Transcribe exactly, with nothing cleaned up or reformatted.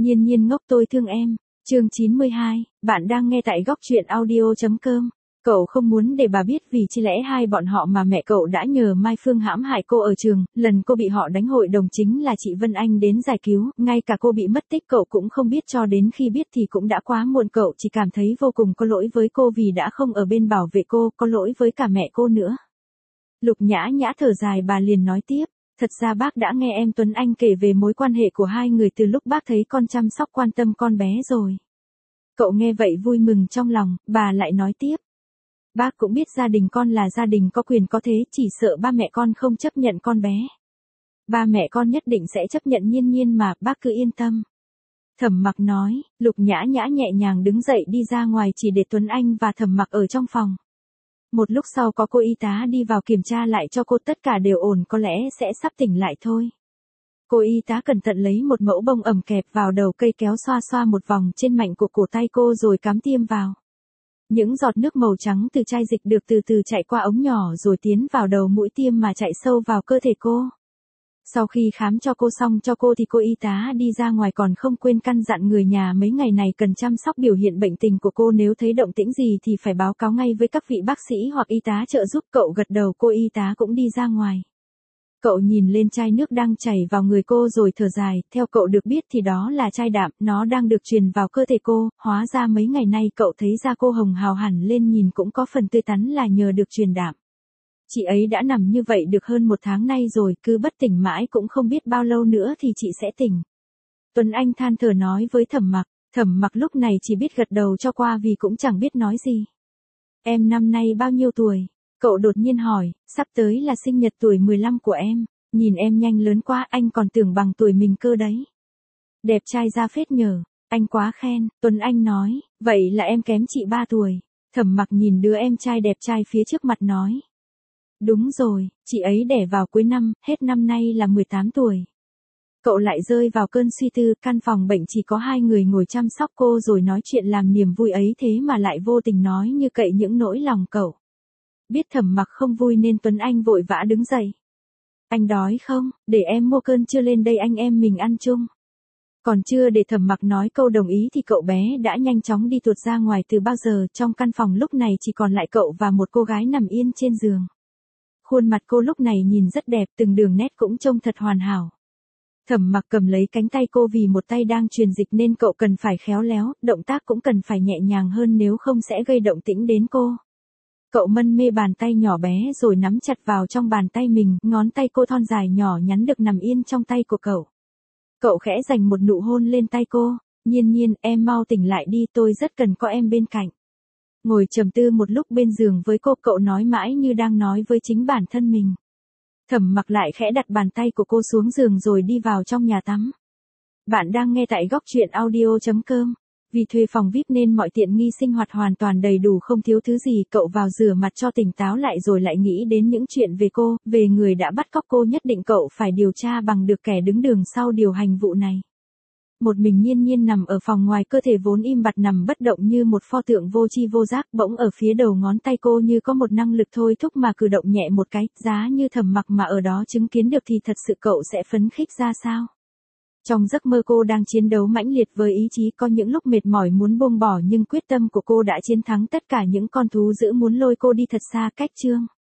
Nhiên nhiên ngốc tôi thương em. Chương chín mươi hai, bạn đang nghe tại góc truyện audio chấm com. Cậu không muốn để bà biết vì chi lẽ hai bọn họ mà mẹ cậu đã nhờ Mai Phương hãm hại cô ở trường, lần cô bị họ đánh hội đồng chính là chị Vân Anh đến giải cứu, ngay cả cô bị mất tích cậu cũng không biết, cho đến khi biết thì cũng đã quá muộn. Cậu chỉ cảm thấy vô cùng có lỗi với cô vì đã không ở bên bảo vệ cô, có lỗi với cả mẹ cô nữa. Lục Nhã Nhã thở dài, bà liền nói tiếp. Thật ra bác đã nghe em Tuấn Anh kể về mối quan hệ của hai người từ lúc bác thấy con chăm sóc quan tâm con bé rồi. Cậu nghe vậy vui mừng trong lòng, bà lại nói tiếp. Bác cũng biết gia đình con là gia đình có quyền có thế, chỉ sợ ba mẹ con không chấp nhận con bé. Ba mẹ con nhất định sẽ chấp nhận Nhiên Nhiên mà, bác cứ yên tâm. Thẩm Mặc nói. Lục Nhã Nhã nhẹ nhàng đứng dậy đi ra ngoài, chỉ để Tuấn Anh và Thẩm Mặc ở trong phòng. Một lúc sau có cô y tá đi vào kiểm tra lại cho cô, tất cả đều ổn, có lẽ sẽ sắp tỉnh lại thôi. Cô y tá cẩn thận lấy một mẫu bông ẩm kẹp vào đầu cây, kéo xoa xoa một vòng trên mảnh của cổ tay cô rồi cắm tiêm vào. Những giọt nước màu trắng từ chai dịch được từ từ chạy qua ống nhỏ rồi tiến vào đầu mũi tiêm mà chạy sâu vào cơ thể cô. Sau khi khám cho cô xong cho cô thì cô y tá đi ra ngoài còn không quên căn dặn người nhà mấy ngày này cần chăm sóc biểu hiện bệnh tình của cô, nếu thấy động tĩnh gì thì phải báo cáo ngay với các vị bác sĩ hoặc y tá trợ giúp. Cậu gật đầu, cô y tá cũng đi ra ngoài. Cậu nhìn lên chai nước đang chảy vào người cô rồi thở dài, theo cậu được biết thì đó là chai đạm, nó đang được truyền vào cơ thể cô, hóa ra mấy ngày nay cậu thấy da cô hồng hào hẳn lên, nhìn cũng có phần tươi tắn là nhờ được truyền đạm. Chị ấy đã nằm như vậy được hơn một tháng nay rồi, cứ bất tỉnh mãi cũng không biết bao lâu nữa thì chị sẽ tỉnh. Tuấn Anh than thở nói với Thẩm Mặc. Thẩm Mặc lúc này chỉ biết gật đầu cho qua vì cũng chẳng biết nói gì. Em năm nay bao nhiêu tuổi? Cậu đột nhiên hỏi. Sắp tới là sinh nhật tuổi mười lăm của em. Nhìn em nhanh lớn quá, anh còn tưởng bằng tuổi mình cơ đấy. Đẹp trai ra phết nhờ. Anh quá khen. Tuấn Anh nói. Vậy là em kém chị ba tuổi. Thẩm Mặc nhìn đứa em trai đẹp trai phía trước mặt nói. Đúng rồi, chị ấy đẻ vào cuối năm, hết năm nay là mười tám tuổi. Cậu lại rơi vào cơn suy tư, căn phòng bệnh chỉ có hai người ngồi chăm sóc cô rồi nói chuyện làm niềm vui ấy, thế mà lại vô tình nói như cậy những nỗi lòng cậu. Biết Thẩm Mặc không vui nên Tuấn Anh vội vã đứng dậy. Anh đói không? Để em mua cơm trưa lên đây anh em mình ăn chung. Còn chưa để Thẩm Mặc nói câu đồng ý thì cậu bé đã nhanh chóng đi tuột ra ngoài. Từ bao giờ trong căn phòng lúc này chỉ còn lại cậu và một cô gái nằm yên trên giường. Khuôn mặt cô lúc này nhìn rất đẹp, từng đường nét cũng trông thật hoàn hảo. Thẩm Mặc cầm lấy cánh tay cô, vì một tay đang truyền dịch nên cậu cần phải khéo léo, động tác cũng cần phải nhẹ nhàng hơn nếu không sẽ gây động tĩnh đến cô. Cậu mân mê bàn tay nhỏ bé rồi nắm chặt vào trong bàn tay mình, ngón tay cô thon dài nhỏ nhắn được nằm yên trong tay của cậu. Cậu khẽ dành một nụ hôn lên tay cô. Nhiên Nhiên, em mau tỉnh lại đi, tôi rất cần có em bên cạnh. Ngồi trầm tư một lúc bên giường với cô, cậu nói mãi như đang nói với chính bản thân mình. Thẩm Mặc lại khẽ đặt bàn tay của cô xuống giường rồi đi vào trong nhà tắm. Bạn đang nghe tại góc truyện audio chấm com. Vì thuê phòng vi ai pi nên mọi tiện nghi sinh hoạt hoàn toàn đầy đủ, không thiếu thứ gì. Cậu vào rửa mặt cho tỉnh táo lại rồi lại nghĩ đến những chuyện về cô, về người đã bắt cóc cô. Nhất định cậu phải điều tra bằng được kẻ đứng đường sau điều hành vụ này. Một mình Nhiên Nhiên nằm ở phòng ngoài, cơ thể vốn im bặt nằm bất động như một pho tượng vô tri vô giác, bỗng ở phía đầu ngón tay cô như có một năng lực thôi thúc mà cử động nhẹ một cái, giá như Thẩm Mặc mà ở đó chứng kiến được thì thật sự cậu sẽ phấn khích ra sao. Trong giấc mơ cô đang chiến đấu mãnh liệt với ý chí, có những lúc mệt mỏi muốn buông bỏ nhưng quyết tâm của cô đã chiến thắng tất cả những con thú dữ muốn lôi cô đi thật xa cách chương.